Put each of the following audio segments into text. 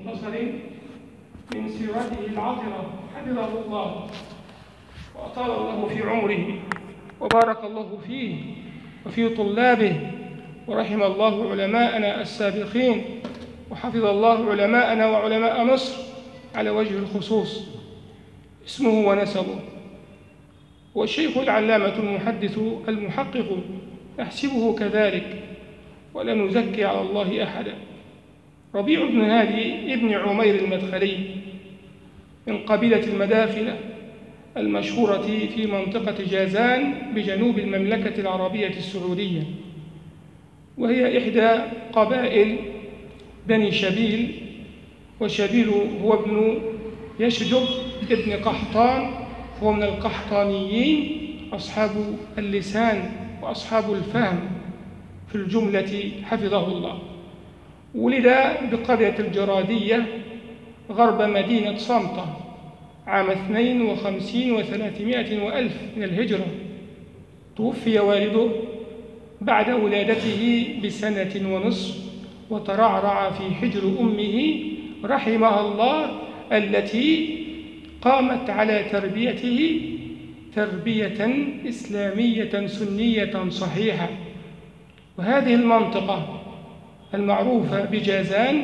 مختصر من سيرته العطرة حفظه الله وأطال الله في عمره وبارك الله فيه وفي طلابه، ورحم الله علماءنا السابقين، وحفظ الله علماءنا وعلماء مصر على وجه الخصوص. اسمه ونسبه والشيخ العلامة المحدث المحقق، نحسبه كذلك ولا نزكي على الله أحدا. ربيع بن هادي ابن عمير المدخلي من قبيلة المداخلة المشهورة في منطقة جازان بجنوب المملكة العربية السعودية، وهي إحدى قبائل بني شبيل. وشبيل هو ابن يشجب ابن قحطان، هو من القحطانيين أصحاب اللسان وأصحاب الفهم في الجملة حفظه الله. ولد بقرية الجرادية غرب مدينة صمتة عام 52 و300 وألف من الهجرة. توفي والده بعد ولادته بسنة ونصف، وترعرع في حجر أمه رحمها الله التي قامت على تربيته تربية إسلامية سنية صحيحة. وهذه المنطقة المعروفة بجازان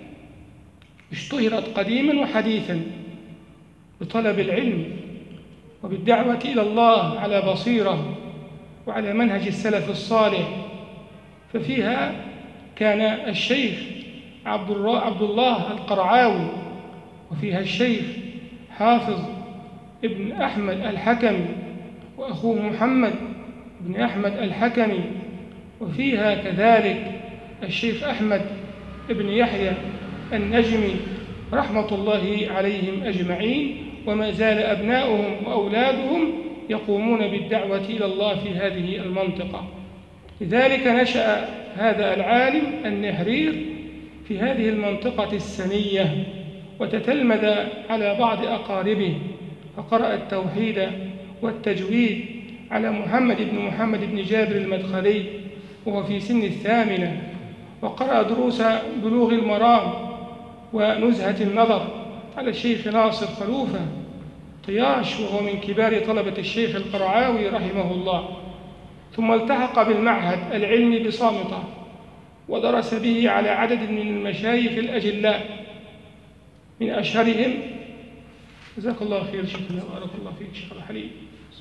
اشتهرت قديما وحديثا بطلب العلم وبالدعوة إلى الله على بصيرة وعلى منهج السلف الصالح. ففيها كان الشيخ عبد الله القرعاوي، وفيها الشيخ حافظ ابن أحمد الحكمي وأخوه محمد بن أحمد الحكمي، وفيها كذلك الشيخ أحمد بن يحيى النجمي رحمة الله عليهم أجمعين. وما زال أبناؤهم وأولادهم يقومون بالدعوة إلى الله في هذه المنطقة. لذلك نشأ هذا العالم النهرير في هذه المنطقة السنية، وتتلمذ على بعض أقاربه، فقرأ التوحيد والتجويد على محمد بن جابر المدخلي وهو في سن 8، وقرأ دروس بلوغ المرام ونزهة النظر على الشيخ ناصر خلوفة طياش، وهو من كبار طلبة الشيخ القرعاوي رحمه الله. ثم التحق بالمعهد العلمي بصامتة ودرس به على عدد من المشايخ الأجلاء، من أشهرهم جزاك الله خير شيخنا بارك الله فيك شيخ الحليم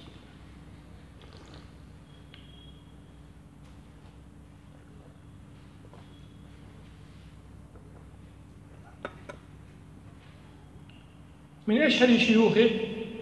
من أشهر شيوخه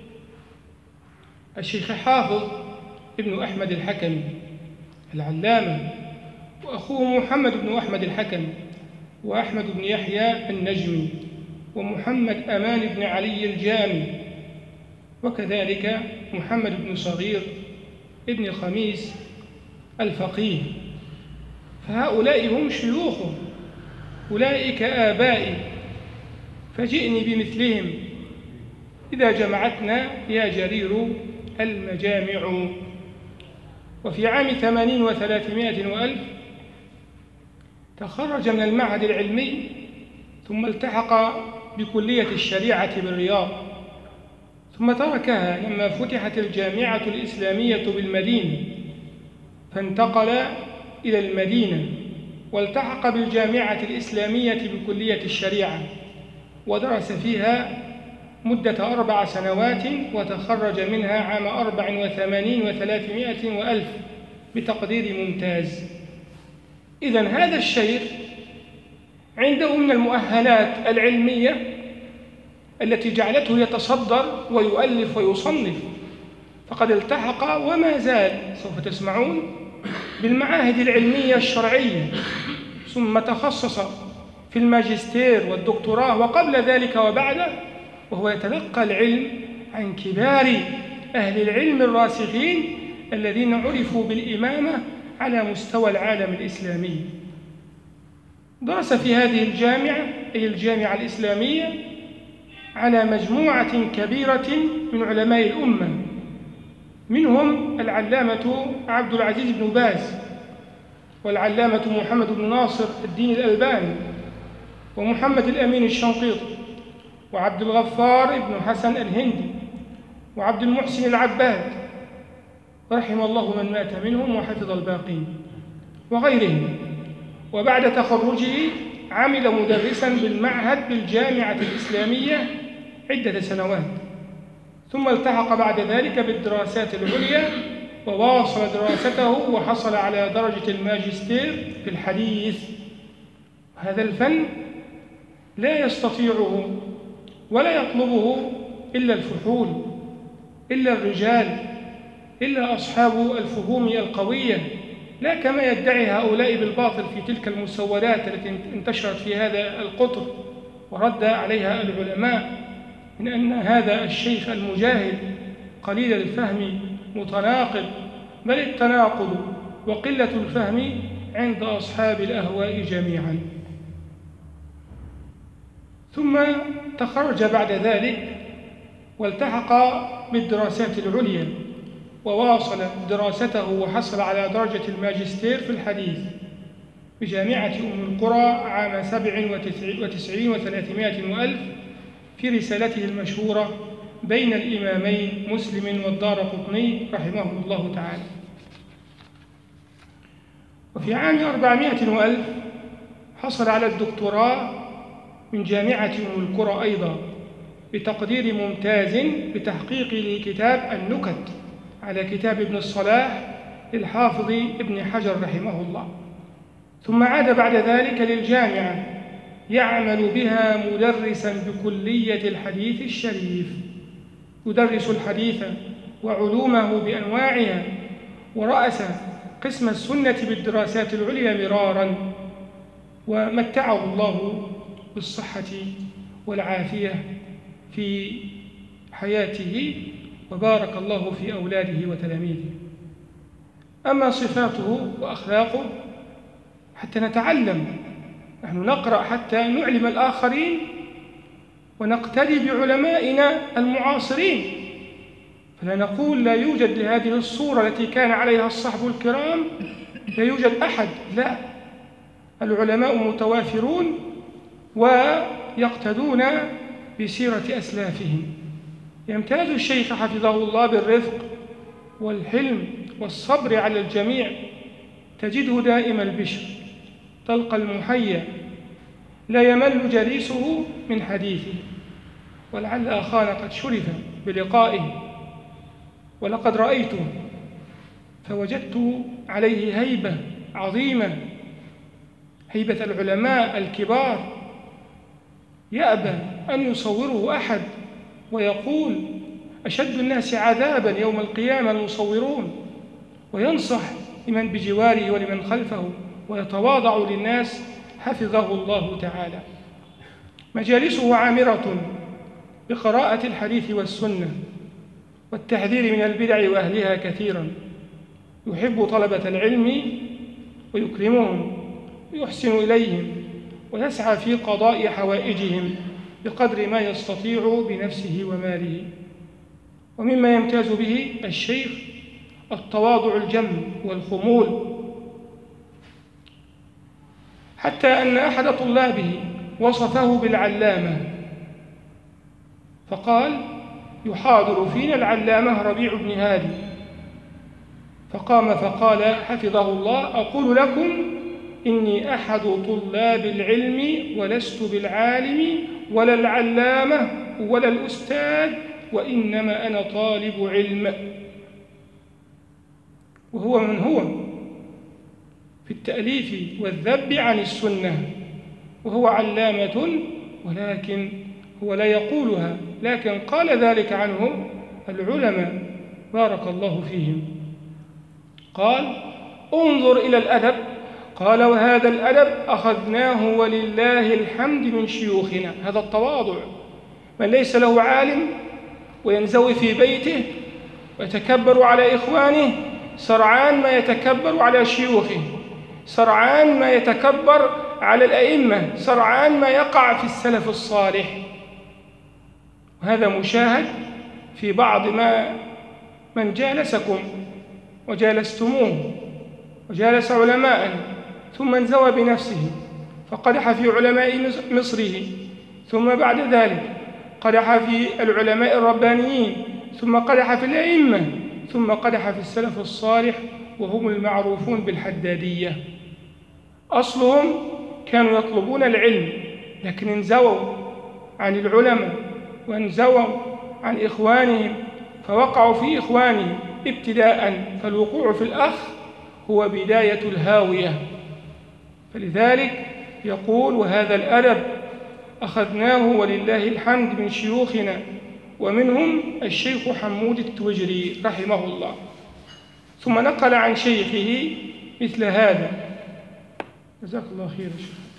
الشيخ حافظ ابن أحمد الحكمي العلامة، وأخوه محمد بن أحمد الحكمي، وأحمد بن يحيى النجمي، ومحمد أمان بن علي الجامي، وكذلك محمد بن صغير ابن خميس الفقيه. فهؤلاء هم شيوخه، أولئك آبائي، فجئني بمثلهم إذا جمعتنا يا جرير المجامع. وفي عام 80 و300 وألف تخرج من المعهد العلمي، ثم التحق بكلية الشريعة بالرياض، ثم تركها لما فتحت الجامعة الإسلامية بالمدينة، فانتقل إلى المدينة والتحق بالجامعة الإسلامية بكلية الشريعة، ودرس فيها مدة 4 سنوات، وتخرج منها عام 84 و300 وألف بتقدير ممتاز. إذن هذا الشيخ عنده من المؤهلات العلمية التي جعلته يتصدر ويؤلف ويصنف، فقد التحق وما زال سوف تسمعون بالمعاهد العلمية الشرعية، ثم تخصص في الماجستير والدكتوراه وقبل ذلك وبعده، وهو يتلقى العلم عن كبار أهل العلم الراسخين الذين عرفوا بالإمامة على مستوى العالم الإسلامي. درس في هذه الجامعة أي الجامعة الإسلامية على مجموعة كبيرة من علماء الأمة، منهم العلامة عبد العزيز بن باز، والعلامة محمد بن ناصر الدين الألباني، ومحمد الأمين الشنقيطي، وعبد الغفار بن حسن الهندي، وعبد المحسن العباد، رحم الله من مات منهم وحفظ الباقين، وغيرهم. وبعد تخرجه عمل مدرساً بالمعهد بالجامعة الإسلامية عدة سنوات، ثم التحق بعد ذلك بالدراسات العليا وواصل دراسته وحصل على درجة الماجستير في الحديث. هذا الفن لا يستطيعه ولا يطلبه إلا الفحول، إلا الرجال، إلا أصحاب الفهوم القوية، لا كما يدعي هؤلاء بالباطل في تلك المسودات التي انتشرت في هذا القطر ورد عليها العلماء من أن هذا الشيخ المجاهد قليل الفهم متناقض، بل التناقض وقلة الفهم عند أصحاب الأهواء جميعا. ثم تخرج بعد ذلك والتحق بالدراسات العليا وواصل دراسته وحصل على درجة الماجستير في الحديث بجامعة أم القرى عام 97 و300 وألف في رسالته المشهورة بين الإمامين مسلم والدارقطني رحمه الله تعالى. وفي عام 400 وألف حصل على الدكتوراه من جامعة أم القرى أيضا بتقدير ممتاز بتحقيق لكتاب النكت على كتاب ابن الصلاح للحافظ ابن حجر رحمه الله. ثم عاد بعد ذلك للجامعة يعمل بها مدرساً بكلية الحديث الشريف، يدرس الحديث وعلومه بأنواعها، ورأس قسم السنة بالدراسات العليا مراراً، ومتعه الله بالصحة والعافية في حياته، وبارك الله في أولاده وتلاميذه. أما صفاته وأخلاقه حتى نتعلم، نحن نقرأ حتى نعلم الآخرين ونقتدي بعلمائنا المعاصرين، فلا نقول لا يوجد لهذه الصورة التي كان عليها الصحب الكرام لا يوجد أحد، لا، العلماء متوافرون ويقتدون بسيرة أسلافهم. يمتاز الشيخ حفظه الله بالرفق والحلم والصبر على الجميع، تجده دائم البشر، تلقى المحيا، لا يمل جليسه من حديثه. ولعل أخانا قد شرف بلقائه ولقد رأيته فوجدت عليه هيبة عظيمة، هيبة العلماء الكبار، يأبى أن يصوره أحد ويقول أشد الناس عذابا يوم القيامة المصورون، وينصح لمن بجواره ولمن خلفه ويتواضع للناس حفظه الله تعالى. مجالسه عامرة بقراءة الحديث والسنة والتحذير من البدع وأهلها كثيرا، يحب طلبة العلم ويكرمهم ويحسن إليهم ويسعى في قضاء حوائجهم بقدر ما يستطيع بنفسه وماله. ومما يمتاز به الشيخ التواضع الجم والخمول، حتى أن أحد طلابه وصفه بالعلامة فقال يحاضر فينا العلامة ربيع بن هادي، فقام فقال حفظه الله أقول لكم إني أحد طلاب العلم ولست بالعالم ولا العلامة ولا الأستاذ، وإنما أنا طالب علم. وهو من هو في التأليف والذب عن السنة، وهو علامة، ولكن هو لا يقولها، لكن قال ذلك عنه العلماء بارك الله فيهم. قال انظر إلى الأدب، قال وهذا الأدب أخذناه ولله الحمد من شيوخنا. هذا التواضع، من ليس له عالم وينزوي في بيته ويتكبر على إخوانه سرعان ما يتكبر على شيوخه، سرعان ما يتكبر على الأئمة، سرعان ما يقع في السلف الصالح. وهذا مشاهد في بعض من جالسكم وجالستموه وجالس علماء ثم انزوى بنفسه فقدح في علماء مصره، ثم بعد ذلك قدح في العلماء الربانيين، ثم قدح في الأئمة، ثم قدح في السلف الصالح وهم المعروفون بالحدادية. أصلهم كانوا يطلبون العلم لكن انزووا عن العلماء وانزووا عن إخوانهم فوقعوا في إخوانهم ابتداء، فالوقوع في الأخ هو بداية الهاوية. فلذلك يقول: وهذا الأدب أخذناه ولله الحمد من شيوخنا، ومنهم الشيخ حمود التوجري رحمه الله. ثم نقل عن شيخه مثل هذا، جزاك الله خير يا شيخ،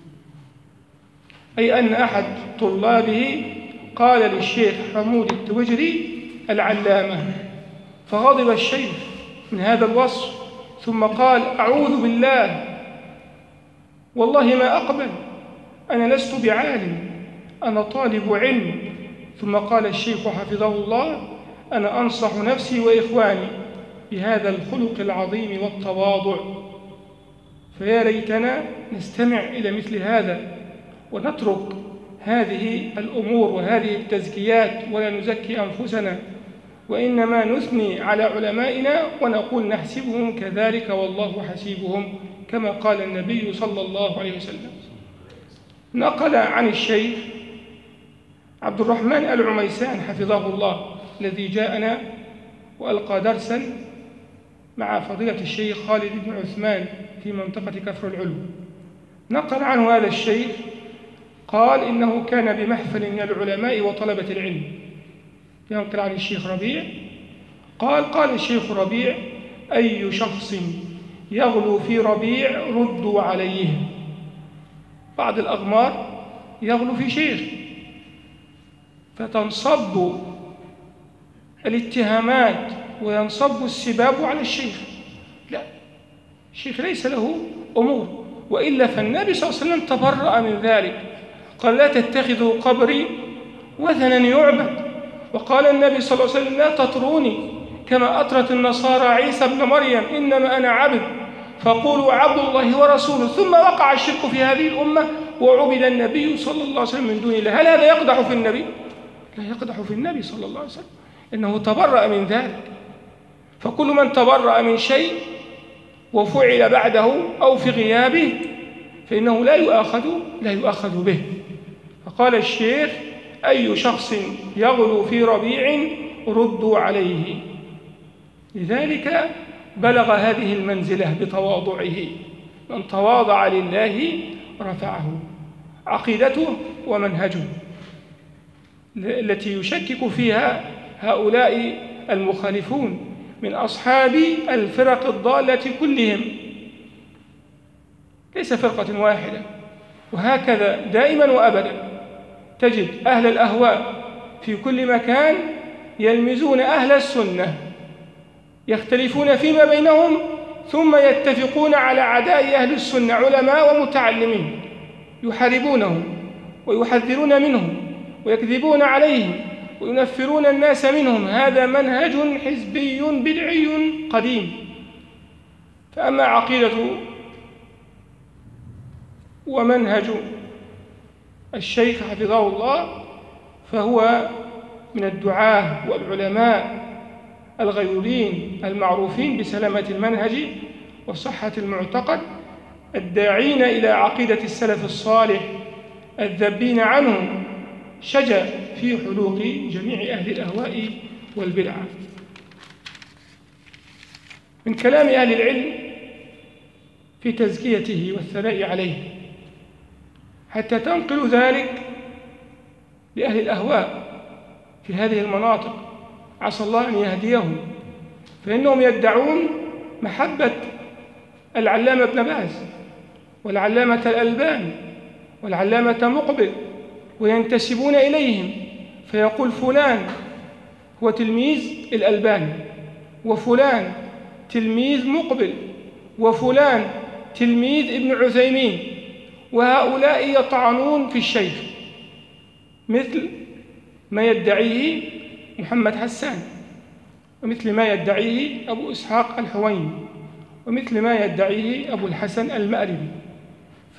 أي أن أحد طلابه قال للشيخ حمود التوجري العلامة، فغضب الشيخ من هذا الوصف، ثم قال: أعوذ بالله، والله ما أقبل، أنا لست بعالم، أنا طالب علم. ثم قال الشيخ حفظه الله: أنا أنصح نفسي وإخواني بهذا الخلق العظيم والتواضع. فيا ليتنا نستمع إلى مثل هذا ونترك هذه الأمور وهذه التزكيات ولا نزكي أنفسنا، وإنما نثني على علمائنا ونقول نحسبهم كذلك والله حسيبهم، كما قال النبي صلى الله عليه وسلم. نقل عن الشيخ عبد الرحمن العميسان حفظه الله الذي جاءنا وألقى درسا مع فضيلة الشيخ خالد بن عثمان في منطقة كفر العلو. نقل عنه هذا الشيخ قال إنه كان بمحفل من العلماء وطلبة العلم. ينقل عن الشيخ ربيع قال الشيخ ربيع: أي شخص يغلو في ربيع ردوا عليه. بعض الأغمار يغلو في شيخ فتنصب الاتهامات وينصب السباب على الشيخ. لا، الشيخ ليس له أمور، وإلا فالنبي صلى الله عليه وسلم تبرأ من ذلك، قال: لا تتخذوا قبري وثنا يعبد. وقال النبي صلى الله عليه وسلم: لا تطروني كما أطرت النصارى عيسى ابن مريم، إنما أنا عبد فقولوا عبد الله ورسوله. ثم وقع الشرك في هذه الأمة وعبد النبي صلى الله عليه وسلم من دون الله. هل هذا يقدح في النبي؟ لا يقدح في النبي صلى الله عليه وسلم، إنه تبرأ من ذلك. فكل من تبرأ من شيء وفعل بعده أو في غيابه فإنه لا يؤاخذ به. فقال الشيخ: أي شخص يغلو في ربيع ردوا عليه. لذلك بلغ هذه المنزلة بتواضعه، من تواضع لله رفعه. عقيدته ومنهجه التي يشكك فيها هؤلاء المخالفون من أصحاب الفرق الضالة كلهم، ليس فرقة واحدة. وهكذا دائما وأبدا تجد أهل الأهواء في كل مكان يلمزون أهل السنة، يختلفون فيما بينهم ثم يتفقون على عداء أهل السنة، علماء ومتعلمين، يحاربونهم ويحذرون منهم ويكذبون عليهم وينفرون الناس منهم. هذا منهج حزبي بدعي قديم. فأما عقيدة ومنهج الشيخ حفظه الله فهو من الدعاة والعلماء الغيورين المعروفين بسلامة المنهج وصحة المعتقد، الداعين إلى عقيدة السلف الصالح، الذبين عنهم شجع في حلوق جميع أهل الأهواء والبدع. من كلام أهل العلم في تزكيته والثناء عليه حتى تنقل ذلك لأهل الأهواء في هذه المناطق، عسى الله أن يهديهم، فإنهم يدعون محبة العلامة ابن باز والعلامة الألباني والعلامة مقبل وينتسبون إليهم، فيقول فلان هو تلميذ الألباني، وفلان تلميذ مقبل، وفلان تلميذ ابن عثيمين، وهؤلاء يطعنون في الشيخ مثل ما يدعيه محمد حسان، ومثل ما يدعيه أبو إسحاق الحويني، ومثل ما يدعيه أبو الحسن المأربي.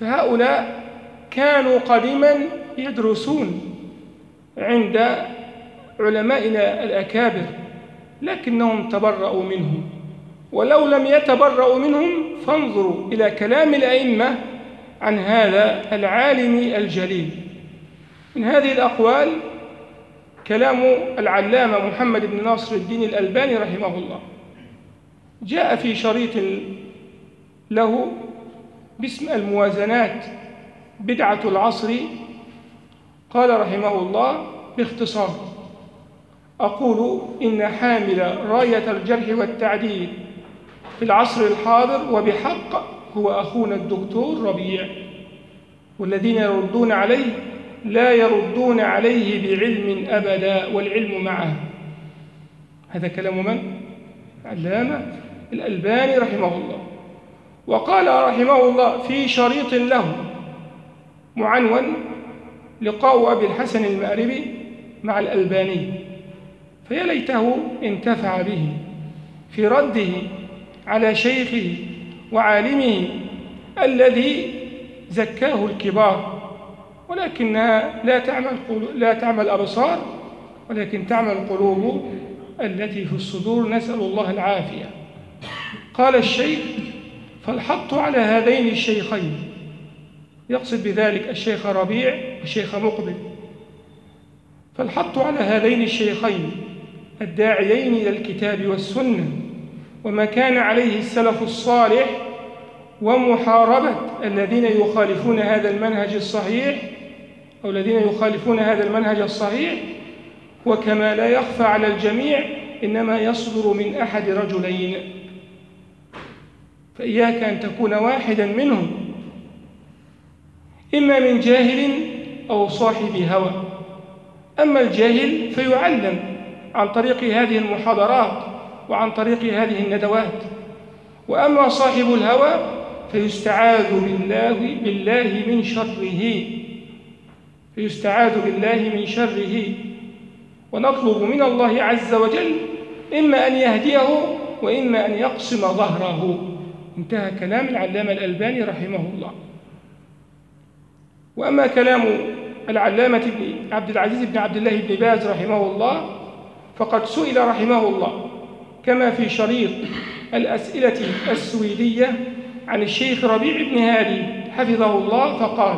فهؤلاء كانوا قديما يدرسون عند علمائنا الأكابر، لكنهم تبرأوا منهم، ولو لم يتبرأوا منهم فانظروا إلى كلام الأئمة عن هذا العالم الجليل. من هذه الأقوال كلام العلامة محمد بن ناصر الدين الألباني رحمه الله، جاء في شريط له باسم الموازنات بدعة العصر، قال رحمه الله باختصار: أقول إن حامل راية الجرح والتعديل في العصر الحاضر وبحق هو أخونا الدكتور ربيع، والذين يردون عليه لا يردون عليه بعلم أبدا والعلم معه. هذا كلام من؟ علامة الألباني رحمه الله. وقال رحمه الله في شريط له معنون: لقاء أبي الحسن المأربي مع الألباني، فيا ليته انتفع به في رده على شيخه وعالمه الذي زكاه الكبار، ولكنها لا تعمل الأبصار ولكن تعمل القلوب التي في الصدور، نسأل الله العافية. قال الشيخ: فالحط على هذين الشيخين، يقصد بذلك الشيخ ربيع والشيخ مقبل، فالحط على هذين الشيخين الداعيين إلى الكتاب والسنة وما كان عليه السلف الصالح، ومحاربة الذين يخالفون هذا المنهج الصحيح أو الذين يخالفون هذا المنهج الصحيح. وكما لا يخفى على الجميع إنما يصدر من أحد رجلين، فإياك أن تكون واحدا منهم، إما من جاهل أو صاحب هوى. أما الجاهل فيعلم عن طريق هذه المحاضرات وعن طريق هذه الندوات، وأما صاحب الهوى فيستعاذ بالله من شره، من شره. ونطلب من الله عز وجل إما أن يهديه وإما أن يقسم ظهره. انتهى كلام العلامة الألباني رحمه الله. وأما كلام العلامة عبد العزيز بن عبد الله بن باز رحمه الله، فقد سئل رحمه الله كما في شريط الأسئلة السويدية عن الشيخ ربيع بن هادي حفظه الله، فقال: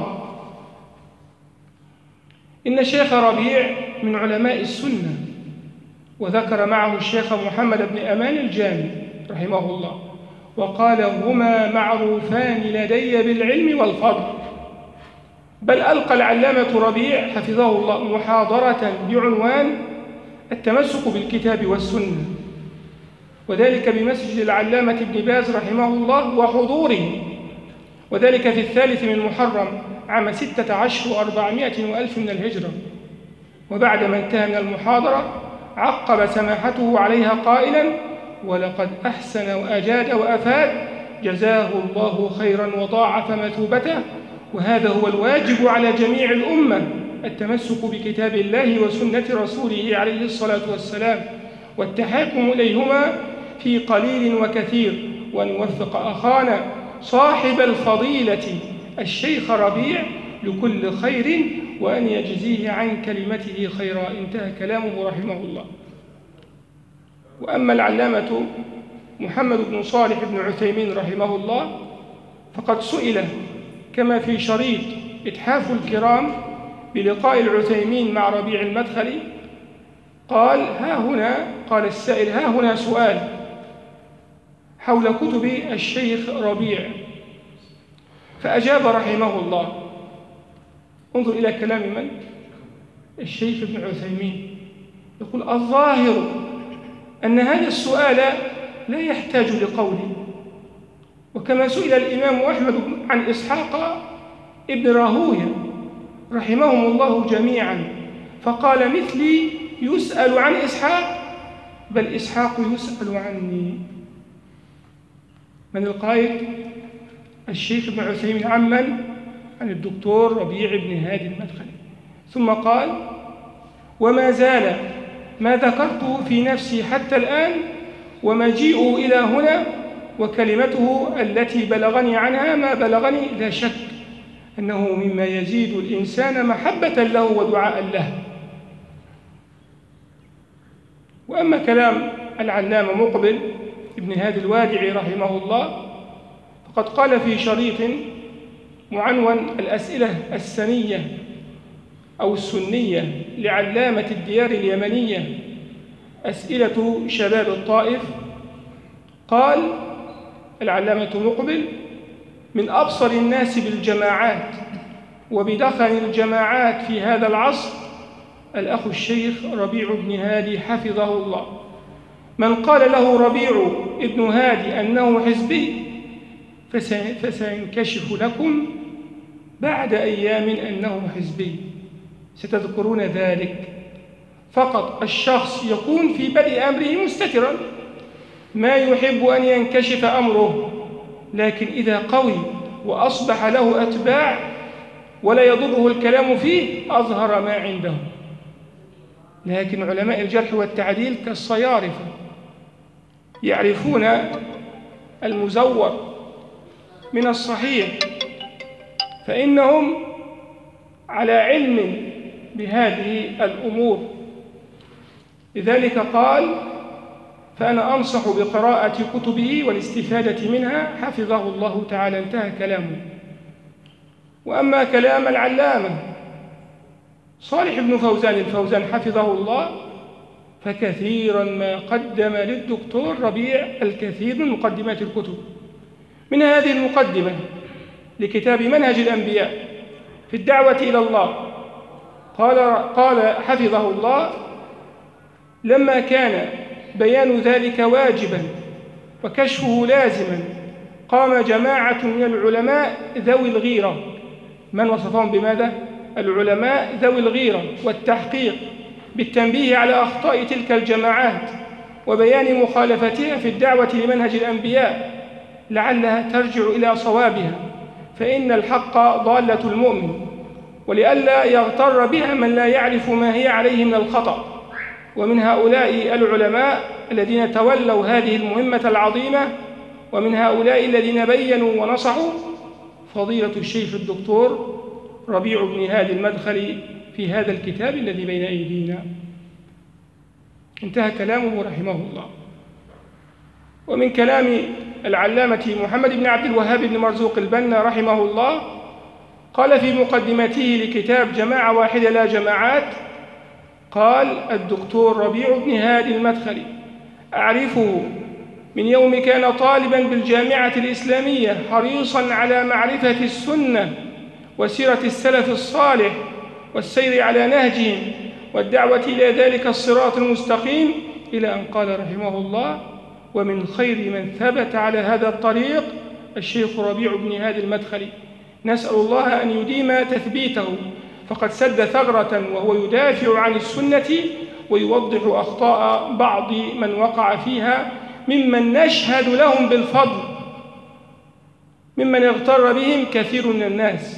إن الشيخ ربيع من علماء السنة، وذكر معه الشيخ محمد بن أمان الجامي رحمه الله، وقال: هما معروفان لدي بالعلم والفضل. بل ألقى العلامة ربيع حفظه الله محاضرة بعنوان التمسك بالكتاب والسنة، وذلك بمسجد العلامة ابن باز رحمه الله وحضوره، وذلك في 3 من محرم عام 16 و400 وألف من الهجرة. وبعد ما انتهى من المحاضرة عقب سماحته عليها قائلا: ولقد أحسن وأجاد وأفاد، جزاه الله خيرا وضاعف مثوبته. وهذا هو الواجب على جميع الأمة، التمسك بكتاب الله وسنة رسوله عليه الصلاة والسلام، والتحاكم إليهما في قليل وكثير. وأن يوفق أخانا صاحب الفضيلة الشيخ ربيع لكل خير، وأن يجزيه عن كلمته خيرا. انتهى كلامه رحمه الله. وأما العلامة محمد بن صالح بن عثيمين رحمه الله، فقد سئل كما في شريط إتحاف الكرام بلقاء العثيمين مع ربيع المدخلي، قال السائل: ها هنا سؤال حول كتب الشيخ ربيع. فأجاب رحمه الله، انظر إلى كلام من؟ الشيخ ابن عثيمين، يقول: الظاهر أن هذا السؤال لا يحتاج لقول. وكما سئل الإمام أحمد عن إسحاق ابن راهويه رحمهم الله جميعا، فقال: مثلي يسأل عن إسحاق، بل إسحاق يسأل عني. من القائل؟ الشيخ ابن عثيمين. عمن؟ عن الدكتور ربيع بن هادي المدخلي. ثم قال: وما زال ما ذكرته في نفسي حتى الآن، ومجيئه إلى هنا وكلمته التي بلغني عنها ما بلغني لا شك أنه مما يزيد الإنسان محبة له ودعاء له. وأما كلام العلامة مقبل ابن هادي الوادعي رحمه الله فقد قال في شريط معنون الأسئلة السنية أو السنية لعلامة الديار اليمنية أسئلة شباب الطائف، قال العلامة مقبل: من أبصر الناس بالجماعات وبدخن الجماعات في هذا العصر الأخ الشيخ ربيع بن هادي حفظه الله. من قال له ربيع ابن هادي أنه حزبي فسينكشف لكم بعد أيام أنه حزبي، ستذكرون ذلك. فقط الشخص يكون في بدء أمره مستترا ما يحب أن ينكشف أمره، لكن إذا قوي وأصبح له أتباع ولا يضره الكلام فيه أظهر ما عنده. لكن علماء الجرح والتعديل كالصيارفة يعرفون المزور من الصحيح، فإنهم على علم بهذه الأمور. لذلك قال: فأنا أنصح بقراءة كتبه والاستفادة منها حفظه الله تعالى. انتهى كلامه. وأما كلام العلامة صالح بن فوزان الفوزان حفظه الله فكثيرا ما قدم للدكتور ربيع الكثير من مقدمات الكتب. من هذه المقدمة لكتاب منهج الأنبياء في الدعوة إلى الله قال حفظه الله: لما كان بيان ذلك واجبا وكشفه لازما قام جماعة من العلماء ذوي الغيرة. من وصفهم بماذا؟ العلماء ذوي الغيرة والتحقيق بالتنبيه على أخطاء تلك الجماعات وبيان مخالفتها في الدعوة لمنهج الأنبياء لعلها ترجع إلى صوابها، فإن الحق ضالة المؤمن، ولئلا يغتر بها من لا يعرف ما هي عليه من الخطأ. ومن هؤلاء العلماء الذين تولوا هذه المهمة العظيمة، ومن هؤلاء الذين بيّنوا ونصحوا فضيلة الشيخ الدكتور ربيع بن هادي المدخلي في هذا الكتاب الذي بين أيدينا. انتهى كلامه رحمه الله. ومن كلام العلامة محمد بن عبد الوهاب بن مرزوق البنا رحمه الله قال في مقدمته لكتاب جماعة واحدة لا جماعات، قال الدكتور ربيع بن هادي المدخلي: أعرفه من يوم كان طالبا بالجامعة الإسلامية حريصا على معرفة السنة وسيرة السلف الصالح والسير على نهجهم والدعوة إلى ذلك الصراط المستقيم، إلى أن قال رحمه الله: ومن خير من ثبت على هذا الطريق الشيخ ربيع بن هادي المدخلي، نسأل الله أن يديم تثبيته، فقد سد ثغرة وهو يدافع عن السنة ويوضح أخطاء بعض من وقع فيها ممن نشهد لهم بالفضل، ممن اغتر بهم كثير من الناس،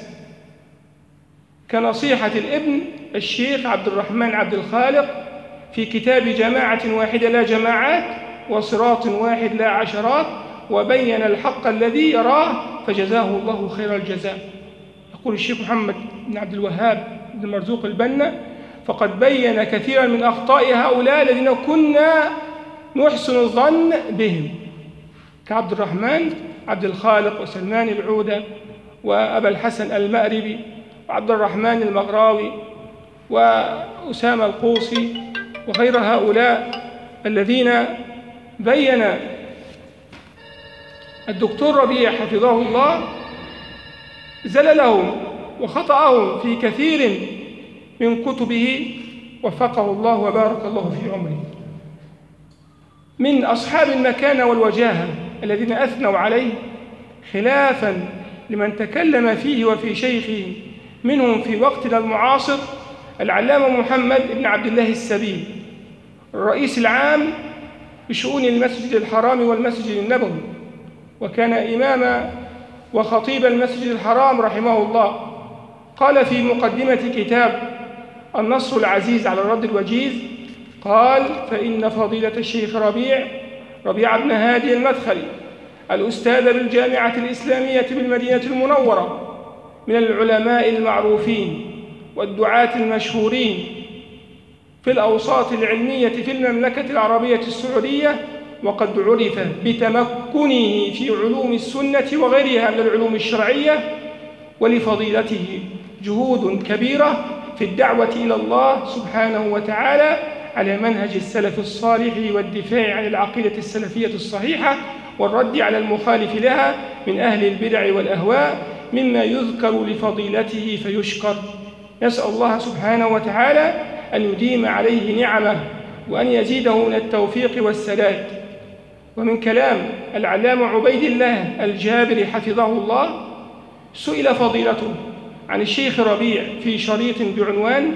كنصيحة الابن الشيخ عبد الرحمن عبد الخالق في كتاب جماعة واحدة لا جماعات وصراط واحد لا عشرات، وبين الحق الذي يراه فجزاه الله خير الجزاء. يقول الشيخ محمد بن عبد الوهاب بن مرزوق البنا: فقد بين كثيرا من أخطاء هؤلاء الذين كنا نحسن الظن بهم، كعبد الرحمن عبد الخالق وسلمان العودة وأبا الحسن المأربي وعبد الرحمن المغراوي وأسامة القوصي وغير هؤلاء الذين بين الدكتور ربيع حفظه الله زللهم وخطأهم في كثير من كتبه، وفقه الله وبارك الله في عمره. من أصحاب المكانة والوجاهة الذين أثنوا عليه خلافاً لمن تكلم فيه وفي شيخه منهم في وقتنا المعاصر العلامة محمد بن عبد الله السبيل، الرئيس العام بشؤون المسجد الحرام والمسجد النبوي، وكان إمام وخطيب المسجد الحرام رحمه الله. قال في مقدمة كتاب النصر العزيز على الرد الوجيز، قال: فإن فضيلة الشيخ ربيع بن هادي المدخلي الأستاذ بالجامعة الإسلامية بالمدينة المنورة من العلماء المعروفين والدعاة المشهورين في الأوساط العلمية في المملكة العربية السعودية، وقد عرف بتمكنه في علوم السنة وغيرها من العلوم الشرعية، ولفضيلته جهود كبيرة في الدعوة إلى الله سبحانه وتعالى على منهج السلف الصالح والدفاع عن العقيدة السلفية الصحيحة والرد على المخالف لها من أهل البدع والأهواء، مما يذكر لفضيلته فيشكر. نسأل الله سبحانه وتعالى أن يديم عليه نعمه وأن يزيده من التوفيق والسداد. ومن كلام العلامة عبيد الله الجابري حفظه الله، سئل فضيلته عن الشيخ ربيع في شريط بعنوان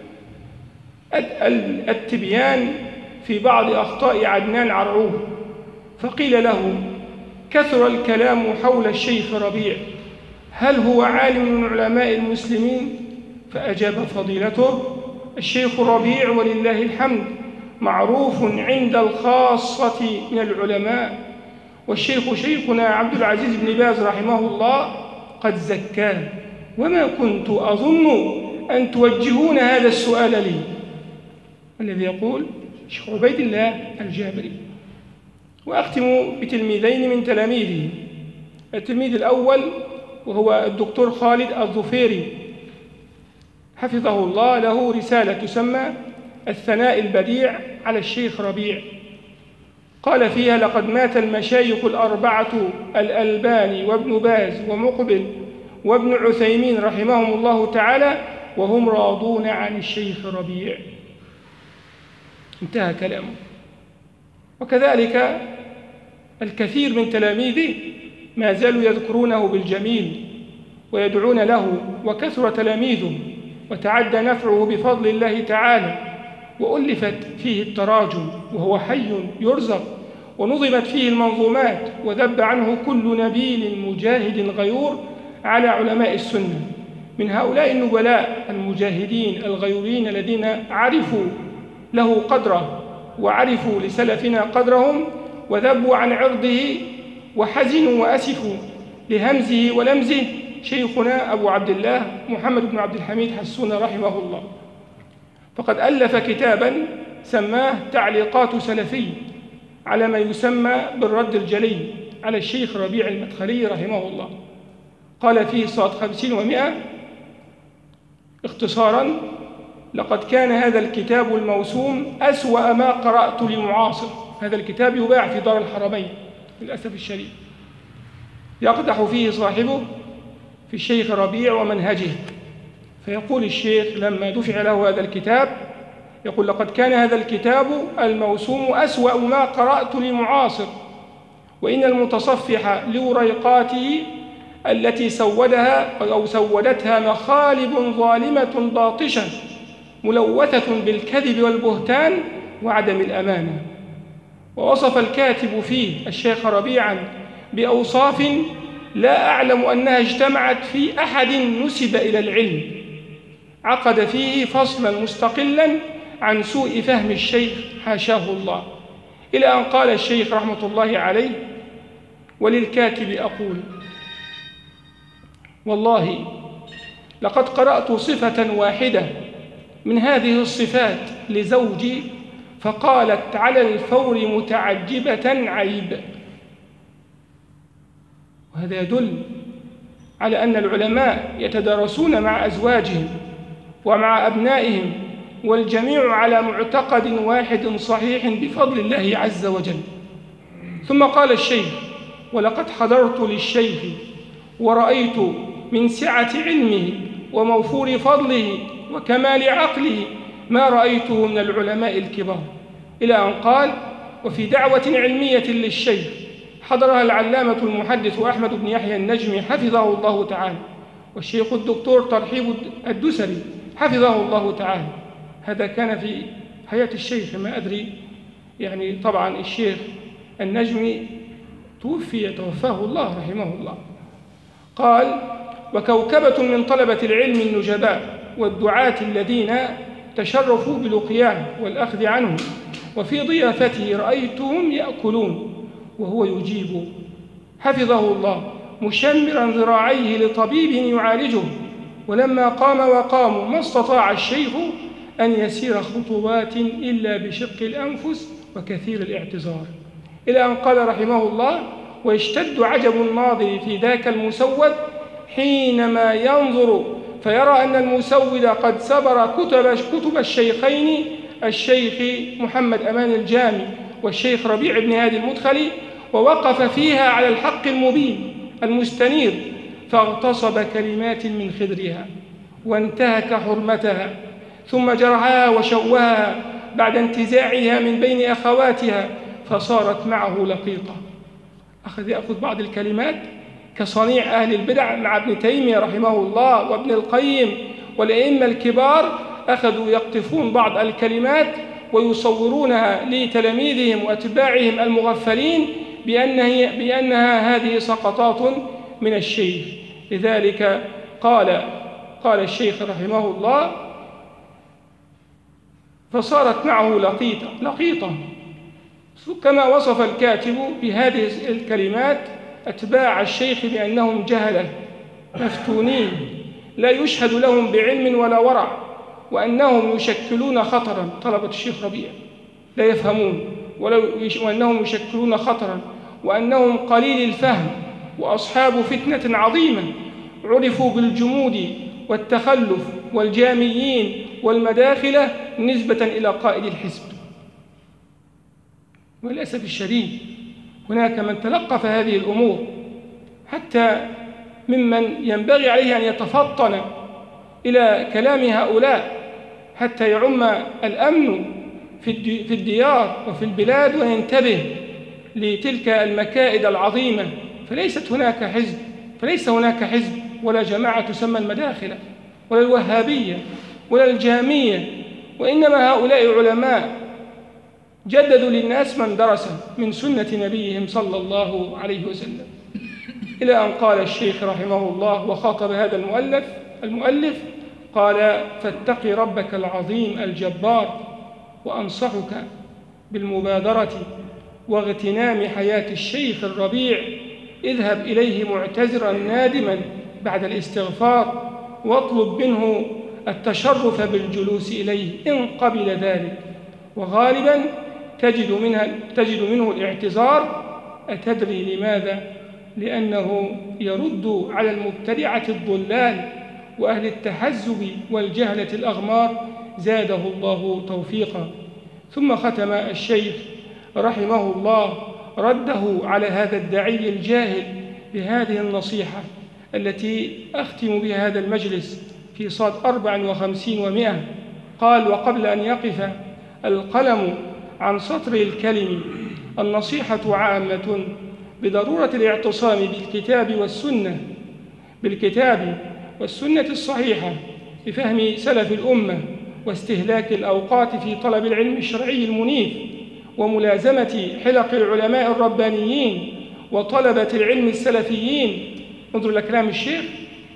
التبيان في بعض أخطاء عدنان عرعوه، فقيل له: كثر الكلام حول الشيخ ربيع، هل هو عالم من علماء المسلمين؟ فأجاب فضيلته: الشيخ ربيع ولله الحمد معروف عند الخاصة من العلماء، والشيخ شيخنا عبد العزيز بن باز رحمه الله قد زكاه، وما كنت أظن أن توجهون هذا السؤال لي. الذي يقول الشيخ عبيد الله الجابري. وأختم بتلميذين من تلاميذه. التلميذ الأول وهو الدكتور خالد الظفيري حفظه الله، له رسالة تسمى الثناء البديع على الشيخ ربيع، قال فيها: لقد مات المشايخ الأربعة الألباني وابن باز ومقبل وابن عثيمين رحمهم الله تعالى وهم راضون عن الشيخ ربيع. انتهى كلامه. وكذلك الكثير من تلاميذه ما زالوا يذكرونه بالجميل ويدعون له، وكثر تلاميذه وتعدى نفعه بفضل الله تعالى، وألفت فيه التراجم وهو حي يرزق، ونظمت فيه المنظومات، وذب عنه كل نبيل مجاهد غيور على علماء السنة من هؤلاء النبلاء المجاهدين الغيورين الذين عرفوا له قدره وعرفوا لسلفنا قدرهم، وذبوا عن عرضه وحزنوا وأسفوا لهمزه ولمزه شيخنا أبو عبد الله محمد بن عبد الحميد حسون رحمه الله. فقد ألف كتابا سماه تعليقات سلفي على ما يسمى بالرد الجلي على الشيخ ربيع المدخلي رحمه الله. قال فيه صاد 50 و100 اختصارا: لقد كان هذا الكتاب الموسوم أسوأ ما قرأت لمعاصر. هذا الكتاب يباع في دار الحرمين للأسف الشديد. يقدح فيه صاحبه في الشيخ ربيع ومنهجه، فيقول الشيخ لما دفع له هذا الكتاب، يقول: لقد كان هذا الكتاب الموسوم أسوأ ما قرأت لمعاصر، وإن المتصفح لوريقاته التي سودتها مخالب ظالمة باطشة ملوثة بالكذب والبهتان وعدم الأمانة. ووصف الكاتب فيه الشيخ ربيعا بأوصاف لا أعلم أنها اجتمعت في أحد نسب إلى العلم. عقد فيه فصلا مستقلا عن سوء فهم الشيخ حاشاه الله، إلى أن قال الشيخ رحمة الله عليه: وللكاتب أقول: والله لقد قرأت صفة واحدة من هذه الصفات لزوجي فقالت على الفور متعجبة عيب. وهذا يدل على أن العلماء يتدارسون مع أزواجهم ومع أبنائهم، والجميع على معتقد واحد صحيح بفضل الله عز وجل. ثم قال الشيخ: ولقد حضرت للشيخ ورأيت من سعة علمه وموفور فضله وكمال عقله ما رأيته من العلماء الكبار، إلى أن قال: وفي دعوة علمية للشيخ حضرها العلامة المحدث أحمد بن يحيى النجمي حفظه الله تعالى، والشيخ الدكتور ترحيب الدسري حفظه الله تعالى. هذا كان في حياة الشيخ، ما أدري يعني طبعا الشيخ النجمي توفاه الله رحمه الله. قال: وكوكبة من طلبة العلم النجباء والدعاة الذين تشرفوا بلقياه والأخذ عنه، وفي ضيافته رأيتهم يأكلون وهو يجيب حفظه الله مشمرا ذراعيه لطبيب يعالجه، ولما قام وقاموا ما استطاع الشيخ أن يسير خطوات إلا بشق الأنفس وكثير الاعتذار، إلى أن قال رحمه الله: ويشتد عجب الناظر في ذاك المسود حينما ينظر فيرى أن المسود قد سبر كتب الشيخين، الشيخ محمد أمان الجامي والشيخ ربيع بن هادي المدخلي، ووقف فيها على الحق المبين المستنير، فاغتصب كلمات من خدرها وانتهك حرمتها، ثم جرحها وشوهها بعد انتزاعها من بين أخواتها، فصارت معه لقيطة. أخذ يأخذ بعض الكلمات كصنيع أهل البدع مع ابن تيمية رحمه الله وابن القيم والأئمة الكبار، أخذوا يقطفون بعض الكلمات ويصورونها لتلاميذهم وأتباعهم المغفلين بأنها هذه سقطات من الشيخ. لذلك قال الشيخ رحمه الله: فصارت معه لقيطة، كما وصف الكاتب بهذه الكلمات أتباع الشيخ بأنهم جهلة مفتونين لا يشهد لهم بعلم ولا ورع، وأنهم يشكلون خطرا. طلبة الشيخ ربيع لا يفهمون، وأنهم يشكلون خطرا، وأنهم قليل الفهم وأصحاب فتنة عظيمة، عرفوا بالجمود والتخلف والجاميين والمداخلة نسبة إلى قائد الحزب. وللأسف الشديد هناك من تلقف هذه الأمور حتى ممن ينبغي عليه أن يتفطن إلى كلام هؤلاء حتى يعم الأمن في الديار وفي البلاد، وينتبه لتلك المكائد العظيمة. فليس هناك حزب ولا جماعة تسمى المداخلة ولا الوهابية ولا الجامية، وإنما هؤلاء علماء جددوا للناس من درس من سنة نبيهم صلى الله عليه وسلم. إلى أن قال الشيخ رحمه الله وخاطب هذا المؤلف قال: فاتق ربك العظيم الجبار، وأنصحك بالمبادرة واغتنام حياة الشيخ الربيع، اذهب إليه معتذرا نادما بعد الاستغفار، واطلب منه التشرف بالجلوس إليه إن قبل ذلك، وغالبا تجد منه الاعتذار. أتدري لماذا؟ لأنه يرد على المبتدعة الضلال وأهل التحزب والجهلة الأغمار، زاده الله توفيقا. ثم ختم الشيخ رحمه الله رده على هذا الداعي الجاهل بهذه النصيحة التي أختم بها هذا المجلس في صاد 54 و100. قال: وقبل أن يقف القلم عن سطر الكلم، النصيحة عامة بضرورة الاعتصام بالكتاب والسنة الصحيحة بفهم سلف الأمة، واستهلاك الأوقات في طلب العلم الشرعي المنيف، وملازمة حلق العلماء الربانيين وطلبة العلم السلفيين. انظر إلى كلام الشيخ: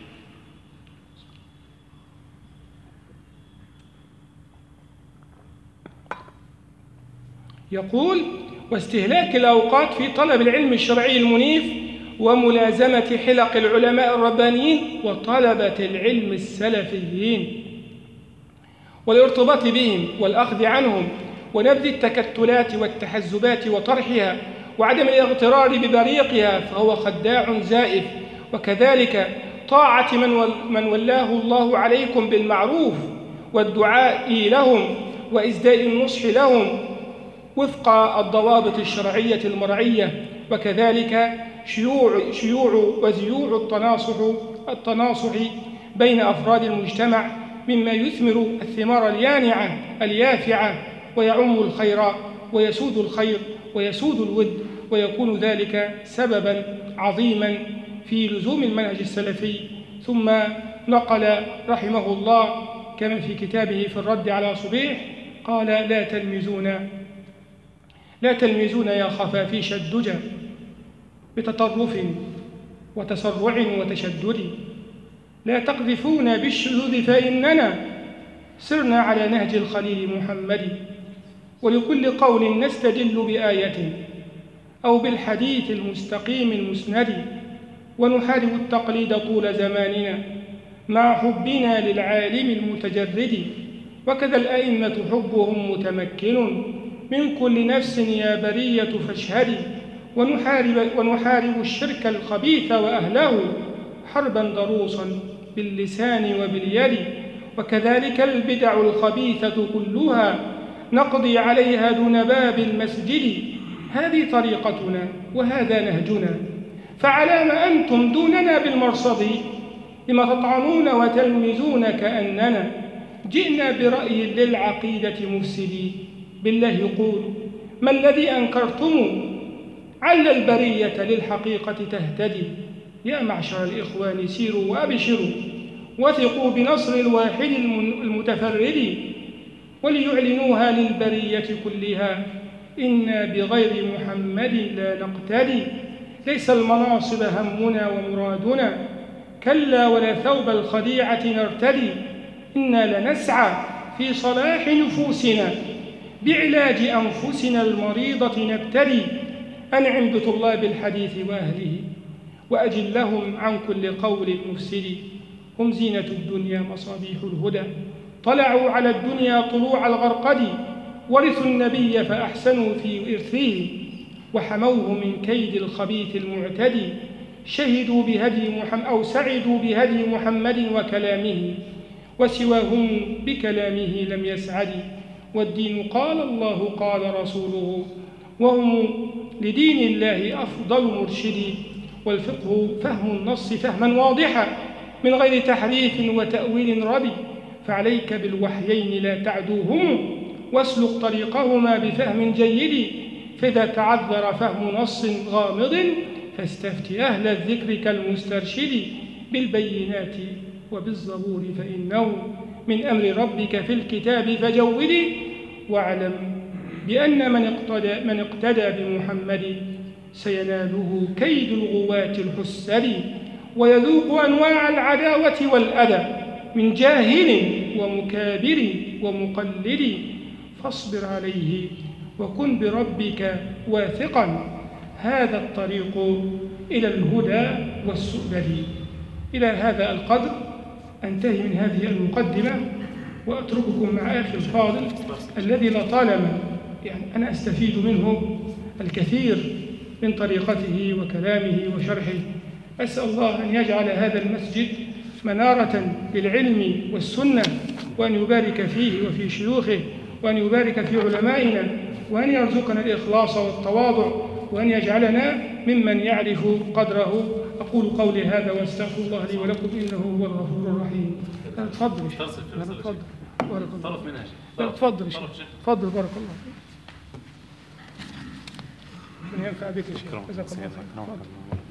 يقول: واستهلاك الأوقات في طلب العلم الشرعي المنيف، وملازمة حلق العلماء الربانيين وطلبة العلم السلفيين، والارتباط بهم والأخذ عنهم، ونبذ التكتلات والتحزبات وطرحها، وعدم الاغترار ببريقها، فهو خداع زائف. وكذلك طاعة من ولاه الله عليكم بالمعروف، والدعاء لهم وإسداء النصح لهم وفق الضوابط الشرعية المرعية، وكذلك شيوع وزيوع التناصح بين أفراد المجتمع، مما يثمر الثمار اليافعة، ويعم الخير ويسود الخير ويسود الود، ويكون ذلك سببا عظيما في لزوم المنهج السلفي. ثم نقل رحمه الله كما في كتابه في الرد على صبيح قال: لا تلمزون يا خفافيش الدجى بتطرف وتسرع وتشدد، لا تقذفونا بالشذوذ فإننا سرنا على نهج الخليل محمد، ولكل قول نستدل بآية أو بالحديث المستقيم المسند، ونحارب التقليد طول زماننا مع حبنا للعالم المتجرد، وكذا الأئمة حبهم متمكن من كل نفس يا برية فاشهدي، ونحارب الشرك الخبيث وأهله حربا ضروسا باللسان وباليد، وكذلك البدع الخبيثة كلها نقضي عليها دون باب المسجد. هذه طريقتنا وهذا نهجنا، فعلام أنتم دوننا بالمرصد؟ لم تطعنون وتلمزون كأننا جئنا برأي للعقيدة مفسدي؟ بالله قولوا ما الذي أنكرتم؟ عل البرية للحقيقة تهتدي. يا معشر الإخوان سيروا وأبشروا، وثقوا بنصر الواحد المتفرد، وليعلنوها للبرية كلها إنا بغير محمد لا نقتدي. ليس المناصب همنا ومرادنا، كلا ولا ثوب الخديعة نرتدي، إنا لنسعى في صلاح نفوسنا بعلاج أنفسنا المريضة نبتدي. أنعم بطلاب الحديث وأهله وأجلهم عن كل قول مفسد، هم زينة الدنيا مصابيح الهدى، طلعوا على الدنيا طلوع الغرقد، ورثوا النبي فأحسنوا في إرثه، وحموه من كيد الخبيث المعتدي، شهدوا بهدي محمد أو سعدوا بهدي محمد وكلامه، وسواهم بكلامه لم يسعد. والدين قال الله قال رسوله، وهم لدين الله أفضل مرشدي. والفقه فهم النص فهما واضحا من غير تحريف وتأويل ردي، فعليك بالوحيين لا تعدوهم، واسلك طريقهما بفهم جيد. فإذا تعذر فهم نص غامض فاستفت أهل الذكر كالمسترشد، بالبينات وبالزبور فإنه من أمر ربك في الكتاب فجود. واعلم بأن من اقتدى بمحمد سيناله كيد الغواة الحسد، ويذوق أنواع العداوة والأذى من جاهل ومكابر ومقلد. فاصبر عليه وكن بربك واثقا، هذا الطريق إلى الهدى والسؤدد. إلى هذا القدر أنتهي من هذه المقدمة، وأترككم مع أخي الفاضل الذي لطالما أنا أستفيد منه الكثير من طريقته وكلامه وشرحه. أسأل الله أن يجعل هذا المسجد منارة للعلم والسنة، وأن يبارك فيه وفي شيوخه، وأن يبارك في علمائنا، وأن يرزقنا الإخلاص والتواضع، وأن يجعلنا ممن يعرف قدره. أقول قولي هذا وأستغفر الله لي ولكم إنه هو الغفور الرحيم. تفضل تفضل بارك الله. تفضل تفضل بارك الله فيك. من ينفع بك يا شيخ. جزاك الله خير.